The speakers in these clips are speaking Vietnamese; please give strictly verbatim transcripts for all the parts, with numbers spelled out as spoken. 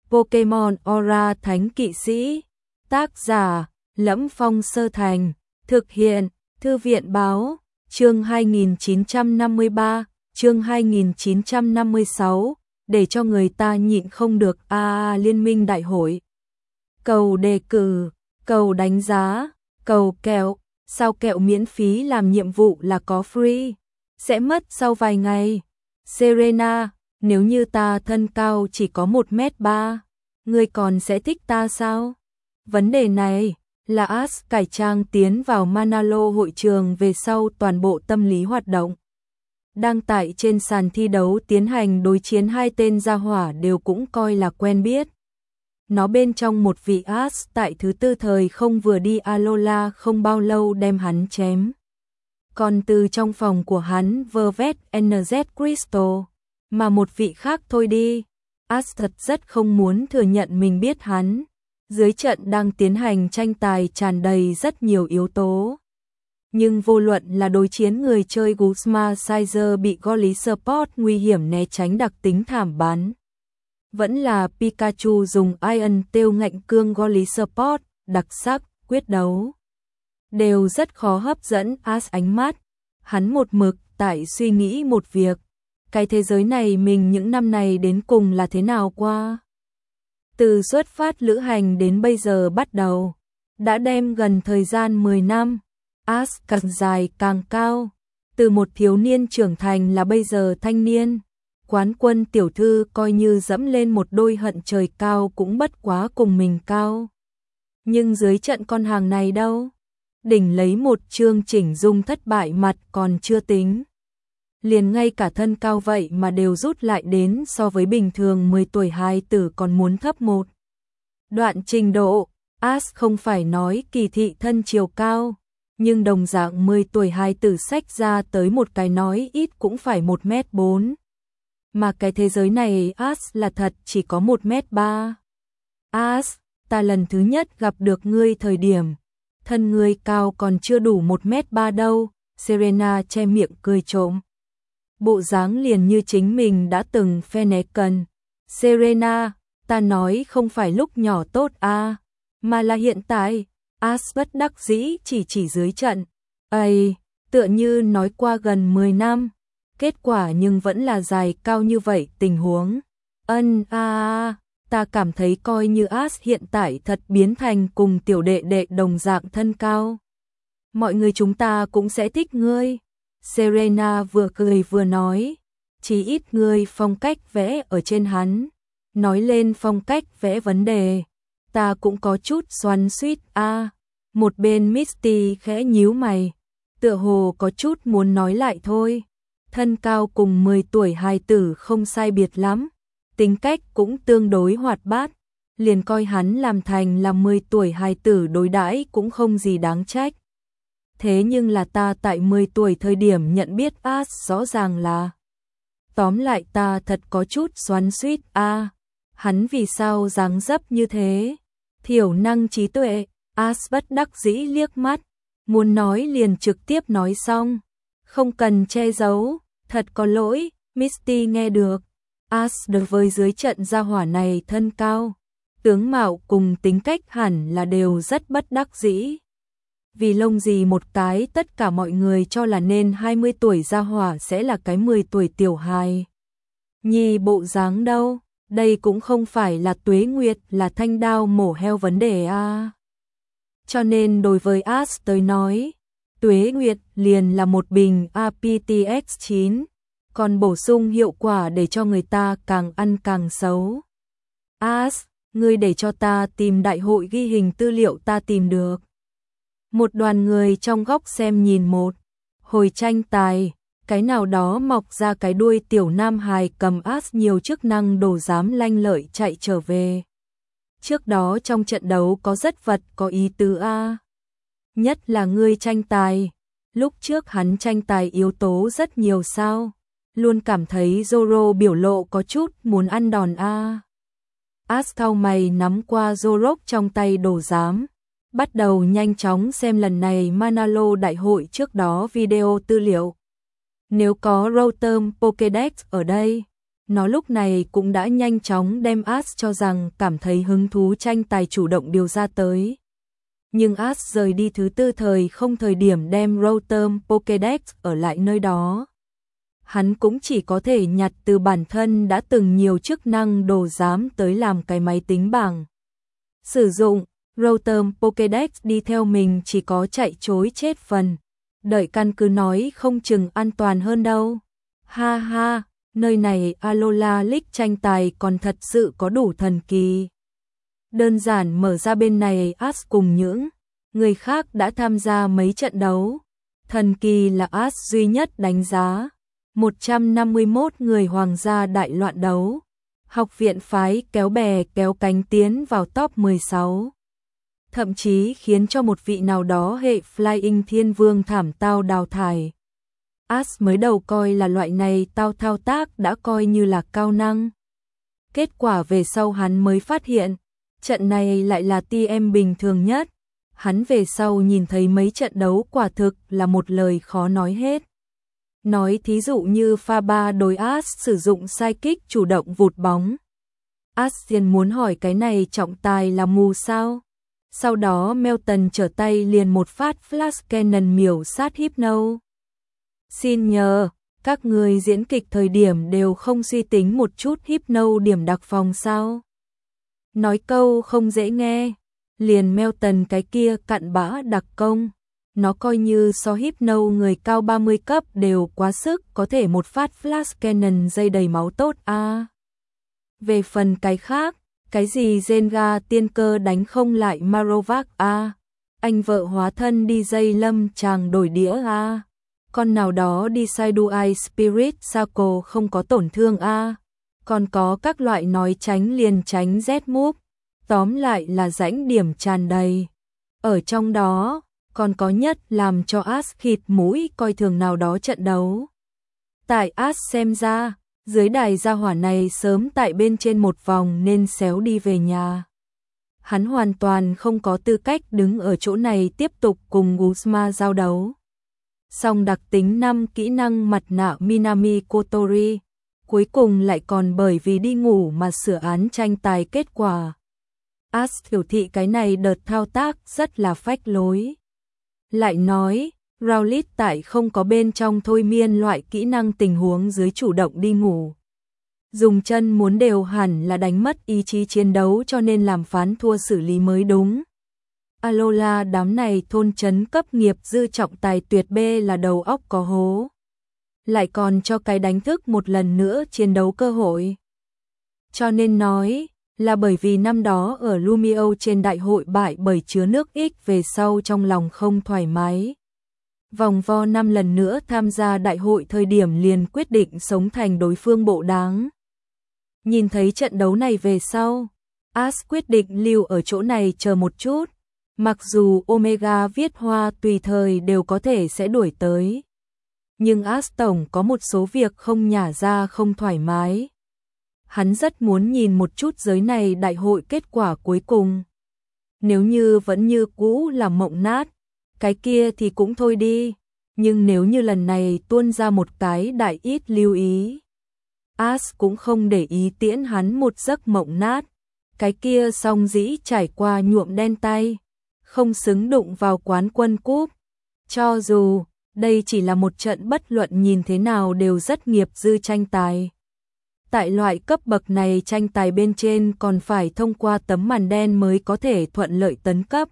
Pokemon Aura Thánh Kỵ Sĩ. Tác giả Lẫm Phong Sơ Thành. Thực hiện Thư viện Báo. Chương hai nghìn chín trăm năm mươi ba, chương hai nghìn chín trăm năm mươi sáu, để cho người ta nhịn không được. A à, Liên minh đại hội. Cầu đề cử, cầu đánh giá, cầu kẹo. Sao kẹo miễn phí làm nhiệm vụ là có free? Sẽ mất sau vài ngày. Serena, nếu như ta thân cao chỉ có một mét ba, ngươi còn sẽ thích ta sao? Vấn đề này là Ash cải trang tiến vào Manalo hội trường về sau toàn bộ tâm lý hoạt động. Đang tại trên sàn thi đấu tiến hành đối chiến, hai tên gia hỏa đều cũng coi là quen biết. Nó bên trong một vị Ash tại thứ tư thời không vừa đi Alola không bao lâu đem hắn chém. Còn từ trong phòng của hắn vơ vét en zét Crystal, mà một vị khác thôi đi. Ash thật rất không muốn thừa nhận mình biết hắn. Dưới trận đang tiến hành tranh tài tràn đầy rất nhiều yếu tố. Nhưng vô luận là đối chiến người chơi Guzma Sizer bị Golly Support nguy hiểm né tránh đặc tính thảm bắn, vẫn là Pikachu dùng Iron Tail ngạnh cương Golly Support đặc sắc quyết đấu, đều rất khó hấp dẫn Ash ánh mắt. Hắn một mực tại suy nghĩ một việc, cái thế giới này mình những năm này đến cùng là thế nào qua. Từ xuất phát lữ hành đến bây giờ bắt đầu, đã đem gần thời gian mười năm, Ash càng dài càng cao, từ một thiếu niên trưởng thành là bây giờ thanh niên. Quán quân tiểu thư coi như dẫm lên một đôi hận trời cao cũng bất quá cùng mình cao. Nhưng dưới trận con hàng này đâu? Đỉnh lấy một chương chỉnh dung thất bại mặt còn chưa tính. Liền ngay cả thân cao vậy mà đều rút lại đến so với bình thường mười tuổi hài tử còn muốn thấp một đoạn trình độ. Ash không phải nói kỳ thị thân chiều cao, nhưng đồng dạng mười tuổi hài tử xách ra tới một cái nói ít cũng phải một mét bốn. Mà cái thế giới này Ash là thật chỉ có một mét ba. Ash, ta lần thứ nhất gặp được ngươi thời điểm, thân ngươi cao còn chưa đủ một mét ba đâu. Serena che miệng cười trộm. Bộ dáng liền như chính mình đã từng phe né cần. Serena, ta nói không phải lúc nhỏ tốt à, mà là hiện tại. Ash bất đắc dĩ chỉ chỉ dưới trận. Ây, tựa như nói qua gần mười năm, kết quả nhưng vẫn là dài cao như vậy tình huống. Ân a à, ta cảm thấy coi như Ash hiện tại thật biến thành cùng tiểu đệ đệ đồng dạng thân cao, mọi người chúng ta cũng sẽ thích ngươi. Serena vừa cười vừa nói, chỉ ít ngươi phong cách vẽ ở trên hắn. Nói lên phong cách vẽ vấn đề, ta cũng có chút xoắn xuýt a. À, một bên Misty khẽ nhíu mày, tựa hồ có chút muốn nói lại thôi. Thân cao cùng mười tuổi hài tử không sai biệt lắm, tính cách cũng tương đối hoạt bát, liền coi hắn làm thành là mười tuổi hài tử đối đãi cũng không gì đáng trách. Thế nhưng là ta tại mười tuổi thời điểm nhận biết Ash rõ ràng là. Tóm lại ta thật có chút xoắn xuýt a. À, hắn vì sao dáng dấp như thế? Thiểu năng trí tuệ. Ash bất đắc dĩ liếc mắt, muốn nói liền trực tiếp nói xong, không cần che giấu. Thật có lỗi, Misty nghe được. Ash đối với dưới trận gia hỏa này thân cao, tướng mạo cùng tính cách hẳn là đều rất bất đắc dĩ. Vì lông gì một cái tất cả mọi người cho là nên hai mươi tuổi gia hỏa sẽ là cái mười tuổi tiểu hài nhi bộ dáng đâu. Đây cũng không phải là Tuế Nguyệt là thanh đao mổ heo vấn đề a. À. Cho nên đối với Ash tới nói, Tuế Nguyệt liền là một bình a pê tê ích chín, còn bổ sung hiệu quả để cho người ta càng ăn càng xấu. Ash, ngươi để cho ta tìm đại hội ghi hình tư liệu ta tìm được. Một đoàn người trong góc xem nhìn một hồi tranh tài, cái nào đó mọc ra cái đuôi tiểu nam hài cầm Ash nhiều chức năng đồ dám lanh lợi chạy trở về. Trước đó trong trận đấu có rất vật có ý tứ a. Nhất là ngươi tranh tài, lúc trước hắn tranh tài yếu tố rất nhiều sao, luôn cảm thấy Zoro biểu lộ có chút muốn ăn đòn a. Ash thau mày nắm qua Zoro trong tay đồ giám, bắt đầu nhanh chóng xem lần này Manalo đại hội trước đó video tư liệu. Nếu có Rotom Pokédex ở đây, Nó lúc này cũng đã nhanh chóng đem Ash cho rằng cảm thấy hứng thú tranh tài chủ động điều ra tới. Nhưng Ash rời đi thứ tư thời không thời điểm đem Rotom Pokédex ở lại nơi đó. Hắn cũng chỉ có thể nhặt từ bản thân đã từng nhiều chức năng đồ giám tới làm cái máy tính bảng. Sử dụng Rotom Pokédex đi theo mình chỉ có chạy chối chết phần. Đợi căn cứ nói không chừng an toàn hơn đâu. Ha ha, nơi này Alola League tranh tài còn thật sự có đủ thần kỳ. Đơn giản mở ra bên này Ash cùng những người khác đã tham gia mấy trận đấu. Thần kỳ là Ash duy nhất đánh giá. một trăm năm mươi mốt người hoàng gia đại loạn đấu. Học viện phái kéo bè kéo cánh tiến vào top mười sáu. Thậm chí khiến cho một vị nào đó hệ Flying Thiên Vương thảm tao đào thải. Ash mới đầu coi là loại này tao thao tác đã coi như là cao năng. Kết quả về sau hắn mới phát hiện, trận này lại là tê em bình thường nhất. Hắn về sau nhìn thấy mấy trận đấu quả thực là một lời khó nói hết. Nói thí dụ như pha ba đối Ash sử dụng Psychic chủ động vụt bóng. Ash liền muốn hỏi cái này trọng tài là mù sao? Sau đó Melton trở tay liền một phát Flash Cannon miểu sát Hypno. Xin nhờ, các người diễn kịch thời điểm đều không suy tính một chút Hypno điểm đặc phòng sao? Nói câu không dễ nghe, liền Melton cái kia cặn bã đặc công. Nó coi như so Hypno người cao ba mươi cấp đều quá sức, có thể một phát Flash Cannon dây đầy máu tốt a. À. Về phần cái khác, cái gì Zenga tiên cơ đánh không lại Marowak a. À. Anh vợ hóa thân đi dây lâm chàng đổi đĩa a. À. Con nào đó đi Sideway Spirit Circle không có tổn thương a. À. Còn có các loại nói tránh liền tránh Z-move. Tóm lại là rãnh điểm tràn đầy. Ở trong đó còn có nhất làm cho Ash khịt mũi coi thường nào đó trận đấu. Tại Ash xem ra, dưới đài gia hỏa này sớm tại bên trên một vòng nên xéo đi về nhà. Hắn hoàn toàn không có tư cách đứng ở chỗ này tiếp tục cùng Guzma giao đấu. Song đặc tính năm kỹ năng mặt nạ Minami Kotori, cuối cùng lại còn bởi vì đi ngủ mà sửa án tranh tài kết quả. Ash biểu thị cái này đợt thao tác rất là phách lối. Lại nói, Rowlet tại không có bên trong thôi miên loại kỹ năng tình huống dưới chủ động đi ngủ. Dùng chân muốn đều hẳn là đánh mất ý chí chiến đấu cho nên làm phán thua xử lý mới đúng. Alola đám này thôn trấn cấp nghiệp dư trọng tài tuyệt B là đầu óc có hố. Lại còn cho cái đánh thức một lần nữa chiến đấu cơ hội. Cho nên nói là bởi vì năm đó ở Lumio trên đại hội bại bởi chứa nước ích về sau trong lòng không thoải mái. Vòng vo năm lần nữa tham gia đại hội thời điểm liền quyết định sống thành đối phương bộ đáng. Nhìn thấy trận đấu này về sau, Ash quyết định lưu ở chỗ này chờ một chút. Mặc dù Omega viết hoa tùy thời đều có thể sẽ đuổi tới. Nhưng Ash tổng có một số việc không nhả ra không thoải mái. Hắn rất muốn nhìn một chút giới này đại hội kết quả cuối cùng. Nếu như vẫn như cũ là mộng nát, cái kia thì cũng thôi đi. Nhưng nếu như lần này tuôn ra một cái đại ít lưu ý, Ash cũng không để ý tiễn hắn một giấc mộng nát. Cái kia song dĩ trải qua nhuộm đen tay, không xứng đụng vào quán quân cúp. Cho dù đây chỉ là một trận bất luận nhìn thế nào đều rất nghiệp dư tranh tài. Tại loại cấp bậc này tranh tài bên trên còn phải thông qua tấm màn đen mới có thể thuận lợi tấn cấp.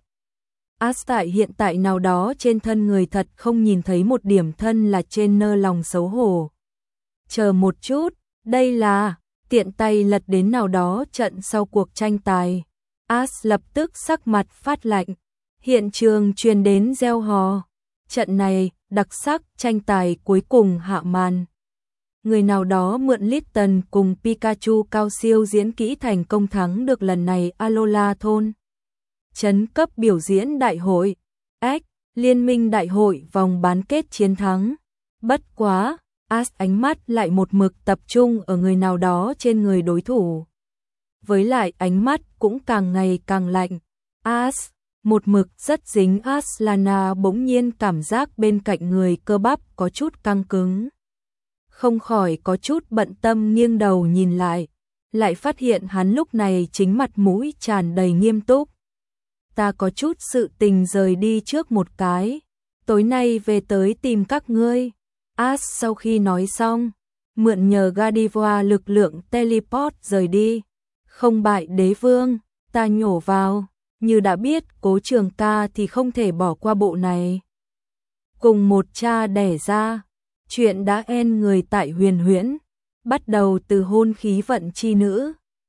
Ash tại hiện tại nào đó trên thân người thật không nhìn thấy một điểm thân là trên nơ lòng xấu hổ. Chờ một chút, đây là tiện tay lật đến nào đó trận sau cuộc tranh tài. Ash lập tức sắc mặt phát lạnh. Hiện trường truyền đến reo hò. Trận này, đặc sắc tranh tài cuối cùng hạ màn. Người nào đó mượn Litten cùng Pikachu cao siêu diễn kỹ thành công thắng được lần này Alola thôn trấn cấp biểu diễn đại hội, X, liên minh đại hội vòng bán kết chiến thắng. Bất quá, Ash ánh mắt lại một mực tập trung ở người nào đó trên người đối thủ. Với lại ánh mắt cũng càng ngày càng lạnh. Ash, một mực rất dính Aslana bỗng nhiên cảm giác bên cạnh người cơ bắp có chút căng cứng. không khỏi có chút bận tâm nghiêng đầu nhìn lại, lại phát hiện hắn lúc này chính mặt mũi tràn đầy nghiêm túc. Ta có chút sự tình rời đi trước một cái, tối nay về tới tìm các ngươi. As sau khi nói xong, mượn nhờ Gardiva lực lượng teleport rời đi. Không bại đế vương, ta nhổ vào, như đã biết Cố Trường Ca thì không thể bỏ qua bộ này. Cùng một cha đẻ ra, chuyện đã en người tại Huyền Huyễn, bắt đầu từ hôn khí vận chi nữ.